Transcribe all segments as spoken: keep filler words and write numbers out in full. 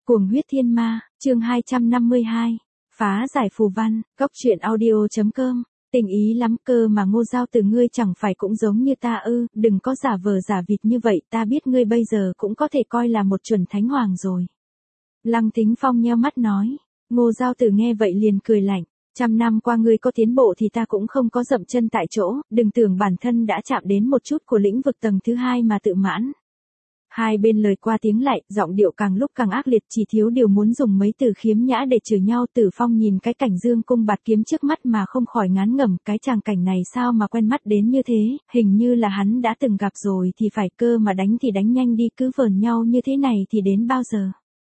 Cuồng huyết thiên ma, chương hai trăm năm mươi hai. Phá giải phù văn, góc truyện audio.com. Tình ý lắm cơ mà Ngô Giao Từ ngươi chẳng phải cũng giống như ta ư, đừng có giả vờ giả vịt như vậy, ta biết ngươi bây giờ cũng có thể coi là một chuẩn thánh hoàng rồi. Lăng Tính Phong nheo mắt nói. Ngô Giao Từ nghe vậy liền cười lạnh. Trăm năm qua ngươi có tiến bộ thì ta cũng không có dậm chân tại chỗ, đừng tưởng bản thân đã chạm đến một chút của lĩnh vực tầng thứ hai mà tự mãn. Hai bên lời qua tiếng lại, giọng điệu càng lúc càng ác liệt, chỉ thiếu điều muốn dùng mấy từ khiếm nhã để chửi nhau. Tử Phong nhìn cái cảnh dương cung bạt kiếm trước mắt mà không khỏi ngán ngẩm, cái tràng cảnh này sao mà quen mắt đến như thế, hình như là hắn đã từng gặp rồi thì phải, cơ mà đánh thì đánh nhanh đi, cứ vờn nhau như thế này thì đến bao giờ.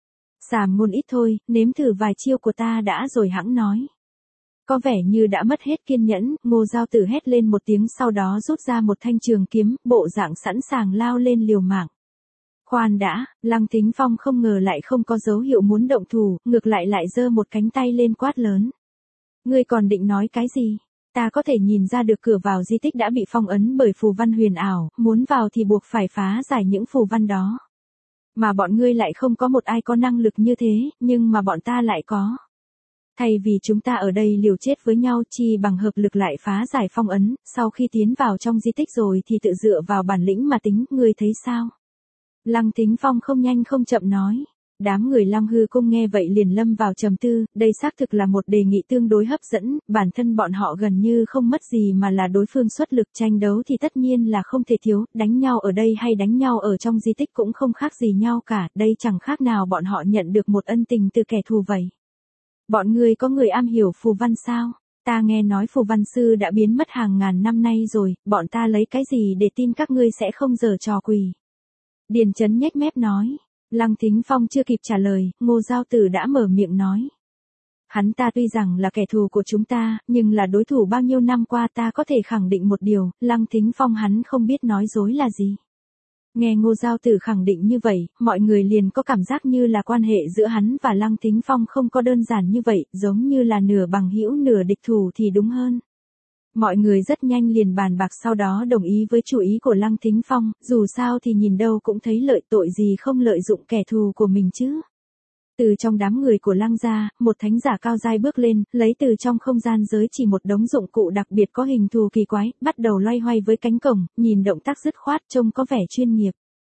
Xàm ngôn ít thôi, nếm thử vài chiêu của ta đã rồi hẵng nói. Có vẻ như đã mất hết kiên nhẫn, Ngô Giao Tử hét lên một tiếng, sau đó rút ra một thanh trường kiếm, bộ dạng sẵn sàng lao lên liều mạng. Khoan đã, Lăng Tính Phong không ngờ lại không có dấu hiệu muốn động thủ, ngược lại lại giơ một cánh tay lên quát lớn. Ngươi còn định nói cái gì? Ta có thể nhìn ra được cửa vào di tích đã bị phong ấn bởi phù văn huyền ảo, muốn vào thì buộc phải phá giải những phù văn đó. Mà bọn ngươi lại không có một ai có năng lực như thế, nhưng mà bọn ta lại có. Thay vì chúng ta ở đây liều chết với nhau, chi bằng hợp lực lại phá giải phong ấn, sau khi tiến vào trong di tích rồi thì tự dựa vào bản lĩnh mà tính, ngươi thấy sao? Lăng Tính Phong không nhanh không chậm nói. Đám người Long Hư Cung nghe vậy liền lâm vào trầm tư, đây xác thực là một đề nghị tương đối hấp dẫn, bản thân bọn họ gần như không mất gì mà là đối phương xuất lực, tranh đấu thì tất nhiên là không thể thiếu, đánh nhau ở đây hay đánh nhau ở trong di tích cũng không khác gì nhau cả, đây chẳng khác nào bọn họ nhận được một ân tình từ kẻ thù vậy. Bọn người có người am hiểu phù văn sao? Ta nghe nói phù văn sư đã biến mất hàng ngàn năm nay rồi, bọn ta lấy cái gì để tin các ngươi sẽ không giở trò quỷ? Điền Chấn nhếch mép nói. Lăng Tính Phong chưa kịp trả lời, Ngô Giao Tử đã mở miệng nói. Hắn ta tuy rằng là kẻ thù của chúng ta, nhưng là đối thủ bao nhiêu năm qua, ta có thể khẳng định một điều, Lăng Tính Phong hắn không biết nói dối là gì. Nghe Ngô Giao Tử khẳng định như vậy, mọi người liền có cảm giác như là quan hệ giữa hắn và Lăng Tính Phong không có đơn giản như vậy, giống như là nửa bằng hữu nửa địch thủ thì đúng hơn. Mọi người rất nhanh liền bàn bạc, sau đó đồng ý với chủ ý của Lăng Tính Phong, dù sao thì nhìn đâu cũng thấy lợi, tội gì không lợi dụng kẻ thù của mình chứ. Từ trong đám người của Lăng gia, một thánh giả cao giai bước lên, lấy từ trong không gian giới chỉ một đống dụng cụ đặc biệt có hình thù kỳ quái, bắt đầu loay hoay với cánh cổng, nhìn động tác dứt khoát trông có vẻ chuyên nghiệp.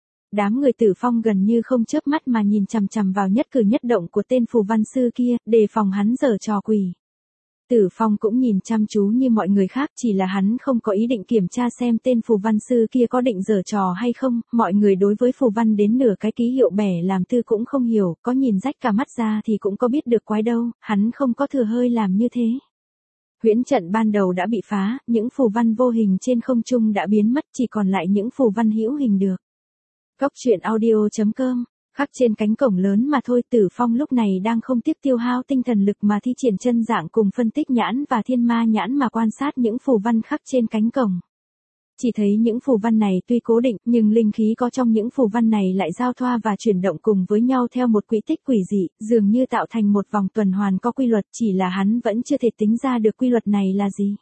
Đám người Tử Phong gần như không chớp mắt mà nhìn chằm chằm vào nhất cử nhất động của tên phù văn sư kia, đề phòng hắn giở trò quỷ. Tử Phong cũng nhìn chăm chú như mọi người khác, chỉ là hắn không có ý định kiểm tra xem tên phù văn sư kia có định giở trò hay không, mọi người đối với phù văn đến nửa cái ký hiệu bẻ làm tư cũng không hiểu, có nhìn rách cả mắt ra thì cũng có biết được quái đâu, hắn không có thừa hơi làm như thế. Huyễn trận ban đầu đã bị phá, những phù văn vô hình trên không trung đã biến mất, chỉ còn lại những phù văn hữu hình được. Góc truyện audio.com. Khắc trên cánh cổng lớn mà thôi. Tử Phong lúc này đang không tiếc tiêu hao tinh thần lực mà thi triển chân dạng cùng phân tích nhãn và thiên ma nhãn mà quan sát những phù văn khắc trên cánh cổng. Chỉ thấy những phù văn này tuy cố định, nhưng linh khí có trong những phù văn này lại giao thoa và chuyển động cùng với nhau theo một quỹ tích quỷ dị, dường như tạo thành một vòng tuần hoàn có quy luật, chỉ là hắn vẫn chưa thể tính ra được quy luật này là gì.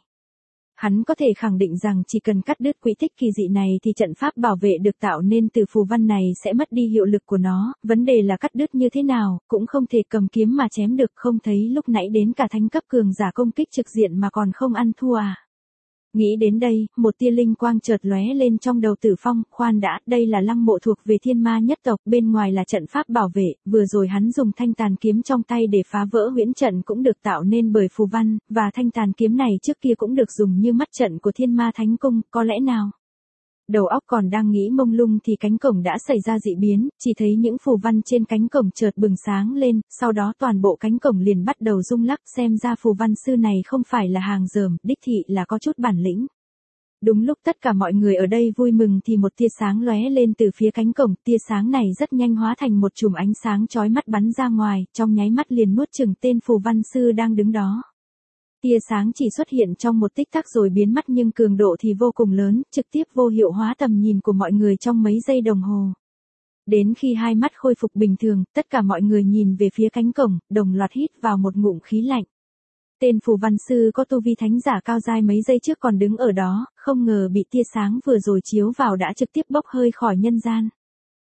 Hắn có thể khẳng định rằng chỉ cần cắt đứt quỹ tích kỳ dị này thì trận pháp bảo vệ được tạo nên từ phù văn này sẽ mất đi hiệu lực của nó, vấn đề là cắt đứt như thế nào, cũng không thể cầm kiếm mà chém được, không thấy lúc nãy đến cả thánh cấp cường giả công kích trực diện mà còn không ăn thua à. Nghĩ đến đây, một tia linh quang chợt lóe lên trong đầu Tử Phong, khoan đã, đây là lăng mộ thuộc về thiên ma nhất tộc, bên ngoài là trận pháp bảo vệ, vừa rồi hắn dùng thanh tàn kiếm trong tay để phá vỡ huyễn trận cũng được tạo nên bởi phù văn, và thanh tàn kiếm này trước kia cũng được dùng như mắt trận của thiên ma thánh cung, có lẽ nào? Đầu óc còn đang nghĩ mông lung thì cánh cổng đã xảy ra dị biến, chỉ thấy những phù văn trên cánh cổng chợt bừng sáng lên, sau đó toàn bộ cánh cổng liền bắt đầu rung lắc, xem ra phù văn sư này không phải là hàng dởm, đích thị là có chút bản lĩnh. Đúng lúc tất cả mọi người ở đây vui mừng thì một tia sáng lóe lên từ phía cánh cổng, tia sáng này rất nhanh hóa thành một chùm ánh sáng chói mắt bắn ra ngoài, trong nháy mắt liền nuốt chửng tên phù văn sư đang đứng đó. Tia sáng chỉ xuất hiện trong một tích tắc rồi biến mất, nhưng cường độ thì vô cùng lớn, trực tiếp vô hiệu hóa tầm nhìn của mọi người trong mấy giây đồng hồ. Đến khi hai mắt khôi phục bình thường, tất cả mọi người nhìn về phía cánh cổng, đồng loạt hít vào một ngụm khí lạnh. Tên phù văn sư có tu vi thánh giả cao giai mấy giây trước còn đứng ở đó, không ngờ bị tia sáng vừa rồi chiếu vào đã trực tiếp bốc hơi khỏi nhân gian.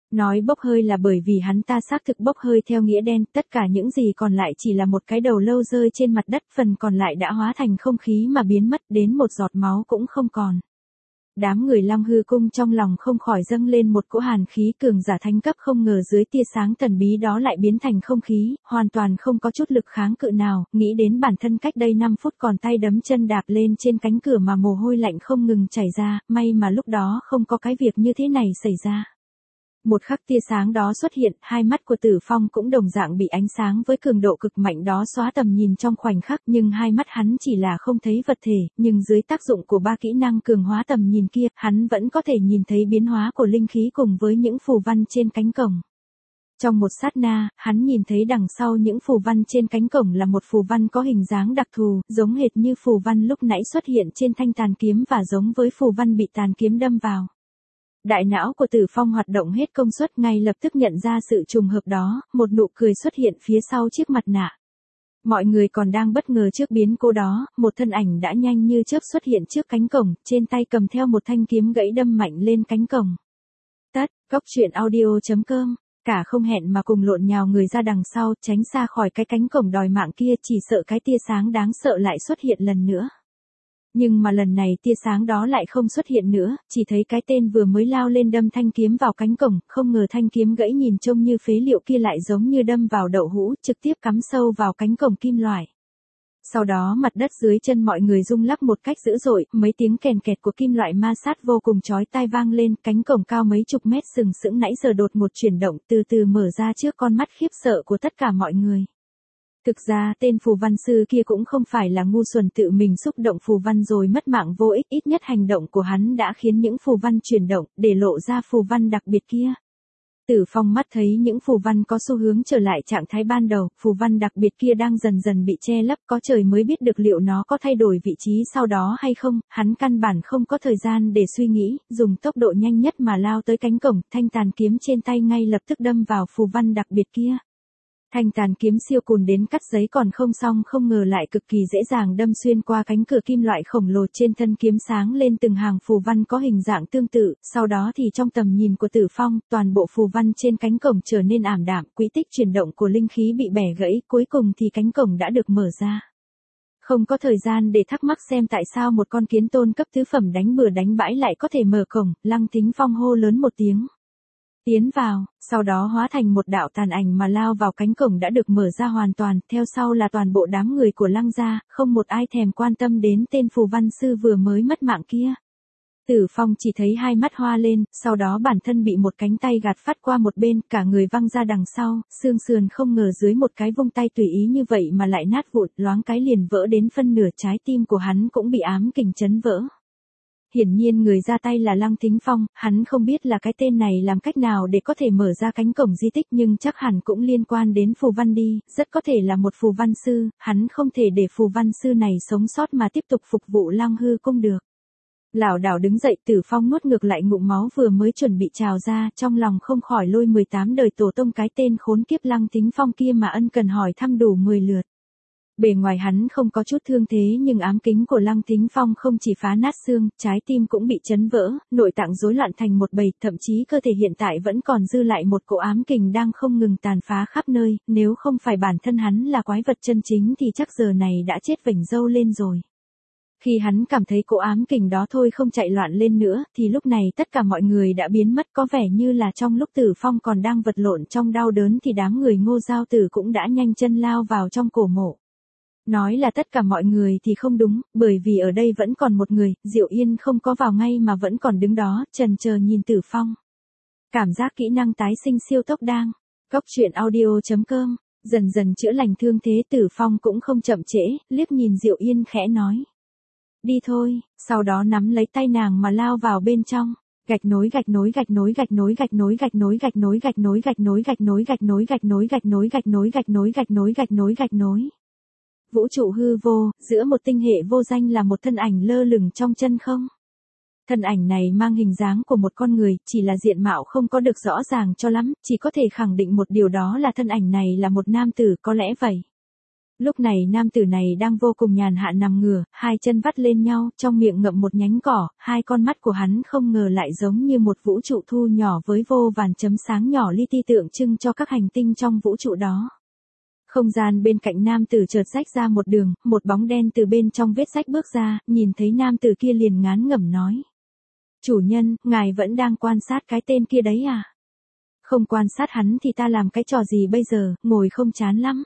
Nói bốc hơi là bởi vì hắn ta xác thực bốc hơi theo nghĩa đen, tất cả những gì còn lại chỉ là một cái đầu lâu rơi trên mặt đất, phần còn lại đã hóa thành không khí mà biến mất, đến một giọt máu cũng không còn. Đám người Long Hư Cung trong lòng không khỏi dâng lên một cỗ hàn khí, cường giả thánh cấp không ngờ dưới tia sáng thần bí đó lại biến thành không khí, hoàn toàn không có chút lực kháng cự nào, nghĩ đến bản thân cách đây năm phút còn tay đấm chân đạp lên trên cánh cửa mà mồ hôi lạnh không ngừng chảy ra, may mà lúc đó không có cái việc như thế này xảy ra. Một khắc tia sáng đó xuất hiện, hai mắt của Tử Phong cũng đồng dạng bị ánh sáng với cường độ cực mạnh đó xóa tầm nhìn trong khoảnh khắc, nhưng hai mắt hắn chỉ là không thấy vật thể, nhưng dưới tác dụng của ba kỹ năng cường hóa tầm nhìn kia, hắn vẫn có thể nhìn thấy biến hóa của linh khí cùng với những phù văn trên cánh cổng. Trong một sát na, hắn nhìn thấy đằng sau những phù văn trên cánh cổng là một phù văn có hình dáng đặc thù, giống hệt như phù văn lúc nãy xuất hiện trên thanh tàn kiếm và giống với phù văn bị tàn kiếm đâm vào. Đại não của Tử Phong hoạt động hết công suất, ngay lập tức nhận ra sự trùng hợp đó, một nụ cười xuất hiện phía sau chiếc mặt nạ. Mọi người còn đang bất ngờ trước biến cố đó, một thân ảnh đã nhanh như chớp xuất hiện trước cánh cổng, trên tay cầm theo một thanh kiếm gãy đâm mạnh lên cánh cổng. Tắt, góc truyện audio chấm com, cả không hẹn mà cùng lộn nhào người ra đằng sau, tránh xa khỏi cái cánh cổng đòi mạng kia, chỉ sợ cái tia sáng đáng sợ lại xuất hiện lần nữa. Nhưng mà lần này tia sáng đó lại không xuất hiện nữa, chỉ thấy cái tên vừa mới lao lên đâm thanh kiếm vào cánh cổng, không ngờ thanh kiếm gãy nhìn trông như phế liệu kia lại giống như đâm vào đậu hũ, trực tiếp cắm sâu vào cánh cổng kim loại. Sau đó mặt đất dưới chân mọi người rung lắc một cách dữ dội, mấy tiếng kèn kẹt của kim loại ma sát vô cùng chói tai vang lên, cánh cổng cao mấy chục mét sừng sững nãy giờ đột ngột chuyển động, từ từ mở ra trước con mắt khiếp sợ của tất cả mọi người. Thực ra tên phù văn sư kia cũng không phải là ngu xuẩn tự mình xúc động phù văn rồi mất mạng vô ích, ít nhất hành động của hắn đã khiến những phù văn chuyển động, để lộ ra phù văn đặc biệt kia. Tử Phong mắt thấy những phù văn có xu hướng trở lại trạng thái ban đầu, phù văn đặc biệt kia đang dần dần bị che lấp, có trời mới biết được liệu nó có thay đổi vị trí sau đó hay không, hắn căn bản không có thời gian để suy nghĩ, dùng tốc độ nhanh nhất mà lao tới cánh cổng, thanh tàn kiếm trên tay ngay lập tức đâm vào phù văn đặc biệt kia. Thanh tàn kiếm siêu cùn đến cắt giấy còn không xong, không ngờ lại cực kỳ dễ dàng đâm xuyên qua cánh cửa kim loại khổng lồ, trên thân kiếm sáng lên từng hàng phù văn có hình dạng tương tự, sau đó thì trong tầm nhìn của Tử Phong, toàn bộ phù văn trên cánh cổng trở nên ảm đạm, quỹ tích chuyển động của linh khí bị bẻ gãy, cuối cùng thì cánh cổng đã được mở ra. Không có thời gian để thắc mắc xem tại sao một con kiến tôn cấp tứ phẩm đánh bừa đánh bãi lại có thể mở cổng, Lăng Thính Phong hô lớn một tiếng. Tiến vào, sau đó hóa thành một đạo tàn ảnh mà lao vào cánh cổng đã được mở ra hoàn toàn, theo sau là toàn bộ đám người của Lăng gia, không một ai thèm quan tâm đến tên phù văn sư vừa mới mất mạng kia. Tử Phong chỉ thấy hai mắt hoa lên, sau đó bản thân bị một cánh tay gạt phát qua một bên, cả người văng ra đằng sau, xương sườn không ngờ dưới một cái vung tay tùy ý như vậy mà lại nát vụn, loáng cái liền vỡ đến phân nửa, trái tim của hắn cũng bị ám kình chấn vỡ. Hiển nhiên người ra tay là Lăng Thính Phong, hắn không biết là cái tên này làm cách nào để có thể mở ra cánh cổng di tích, nhưng chắc hẳn cũng liên quan đến phù văn đi, rất có thể là một phù văn sư, hắn không thể để phù văn sư này sống sót mà tiếp tục phục vụ Lăng Hư Cung được. Lảo đảo đứng dậy, Tử Phong nuốt ngược lại ngụm máu vừa mới chuẩn bị trào ra, trong lòng không khỏi lôi mười tám đời tổ tông cái tên khốn kiếp Lăng Thính Phong kia mà ân cần hỏi thăm đủ mười lượt. Bề ngoài hắn không có chút thương thế nhưng ám kính của Lăng Thính Phong không chỉ phá nát xương, trái tim cũng bị chấn vỡ, nội tạng rối loạn thành một bầy, thậm chí cơ thể hiện tại vẫn còn dư lại một cỗ ám kình đang không ngừng tàn phá khắp nơi, nếu không phải bản thân hắn là quái vật chân chính thì chắc giờ này đã chết vểnh râu lên rồi. Khi hắn cảm thấy cỗ ám kình đó thôi không chạy loạn lên nữa, thì lúc này tất cả mọi người đã biến mất, có vẻ như là trong lúc Tử Phong còn đang vật lộn trong đau đớn thì đám người Ngô Giao Tử cũng đã nhanh chân lao vào trong cổ mộ. Nói là tất cả mọi người thì không đúng, bởi vì ở đây vẫn còn một người, Diệu Yên không có vào ngay mà vẫn còn đứng đó, chần chờ nhìn Tử Phong. Cảm giác kỹ năng tái sinh siêu tốc đang. Góc truyện audio chấm com, dần dần chữa lành thương thế, Tử Phong cũng không chậm trễ, liếc nhìn Diệu Yên khẽ nói. Đi thôi, sau đó nắm lấy tay nàng mà lao vào bên trong. Gạch nối gạch nối gạch nối gạch nối gạch nối gạch nối gạch nối gạch nối gạch nối gạch nối gạch nối gạch nối gạch nối gạch nối gạch nối gạch nối gạch nối gạch nối. Vũ trụ hư vô, giữa một tinh hệ vô danh là một thân ảnh lơ lửng trong chân không. Thân ảnh này mang hình dáng của một con người, chỉ là diện mạo không có được rõ ràng cho lắm, chỉ có thể khẳng định một điều đó là thân ảnh này là một nam tử, có lẽ vậy. Lúc này nam tử này đang vô cùng nhàn hạ nằm ngửa, hai chân vắt lên nhau, trong miệng ngậm một nhánh cỏ, hai con mắt của hắn không ngờ lại giống như một vũ trụ thu nhỏ với vô vàn chấm sáng nhỏ li ti tượng trưng cho các hành tinh trong vũ trụ đó. Không gian bên cạnh nam tử chợt rách ra một đường, một bóng đen từ bên trong vết rách bước ra, nhìn thấy nam tử kia liền ngán ngẩm nói. Chủ nhân, ngài vẫn đang quan sát cái tên kia đấy à? Không quan sát hắn thì ta làm cái trò gì bây giờ, ngồi không chán lắm.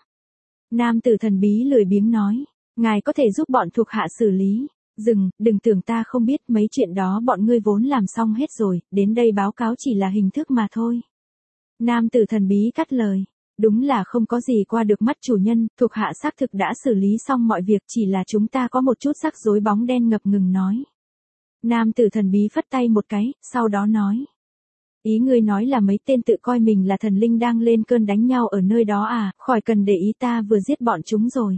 Nam tử thần bí lười biếng nói, ngài có thể giúp bọn thuộc hạ xử lý. Dừng, đừng tưởng ta không biết mấy chuyện đó bọn ngươi vốn làm xong hết rồi, đến đây báo cáo chỉ là hình thức mà thôi. Nam tử thần bí cắt lời, đúng là không có gì qua được mắt chủ nhân, thuộc hạ xác thực đã xử lý xong mọi việc, chỉ là chúng ta có một chút rắc rối. Bóng đen ngập ngừng nói. Nam tử thần bí phất tay một cái, sau đó nói. Ý ngươi nói là mấy tên tự coi mình là thần linh đang lên cơn đánh nhau ở nơi đó à, khỏi cần để ý, ta vừa giết bọn chúng rồi.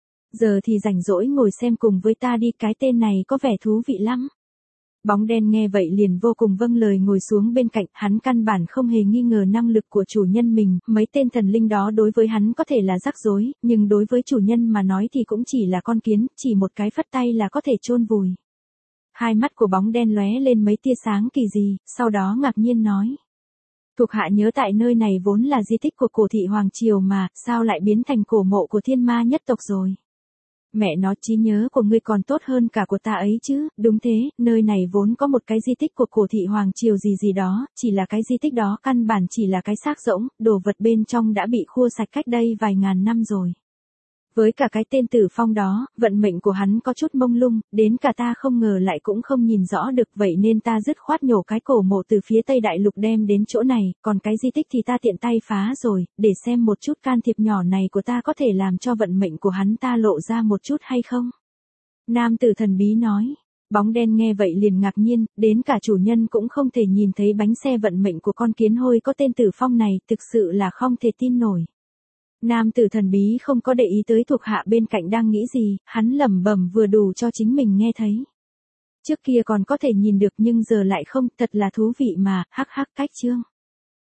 Giờ thì rảnh rỗi ngồi xem cùng với ta đi, cái tên này có vẻ thú vị lắm. Bóng đen nghe vậy liền vô cùng vâng lời ngồi xuống bên cạnh, hắn căn bản không hề nghi ngờ năng lực của chủ nhân mình, mấy tên thần linh đó đối với hắn có thể là rắc rối, nhưng đối với chủ nhân mà nói thì cũng chỉ là con kiến, chỉ một cái phất tay là có thể chôn vùi. Hai mắt của bóng đen lóe lên mấy tia sáng kỳ dị, sau đó ngạc nhiên nói. Thuộc hạ nhớ tại nơi này vốn là di tích của cổ thị Hoàng Triều mà, sao lại biến thành cổ mộ của thiên ma nhất tộc rồi? Mẹ nó, trí nhớ của ngươi còn tốt hơn cả của ta ấy chứ, đúng thế, nơi này vốn có một cái di tích của cổ thị Hoàng Triều gì gì đó, chỉ là cái di tích đó căn bản chỉ là cái xác rỗng, đồ vật bên trong đã bị khua sạch cách đây vài ngàn năm rồi. Với cả cái tên Tử Phong đó, vận mệnh của hắn có chút mông lung, đến cả ta không ngờ lại cũng không nhìn rõ được, vậy nên ta dứt khoát nhổ cái cổ mộ từ phía Tây Đại Lục đem đến chỗ này, còn cái di tích thì ta tiện tay phá rồi, để xem một chút can thiệp nhỏ này của ta có thể làm cho vận mệnh của hắn ta lộ ra một chút hay không. Nam tử thần bí nói. Bóng đen nghe vậy liền ngạc nhiên, đến cả chủ nhân cũng không thể nhìn thấy bánh xe vận mệnh của con kiến hôi có tên Tử Phong này, thực sự là không thể tin nổi. Nam tử thần bí không có để ý tới thuộc hạ bên cạnh đang nghĩ gì, hắn lẩm bẩm vừa đủ cho chính mình nghe thấy. Trước kia còn có thể nhìn được nhưng giờ lại không, thật là thú vị mà, hắc hắc cách chương.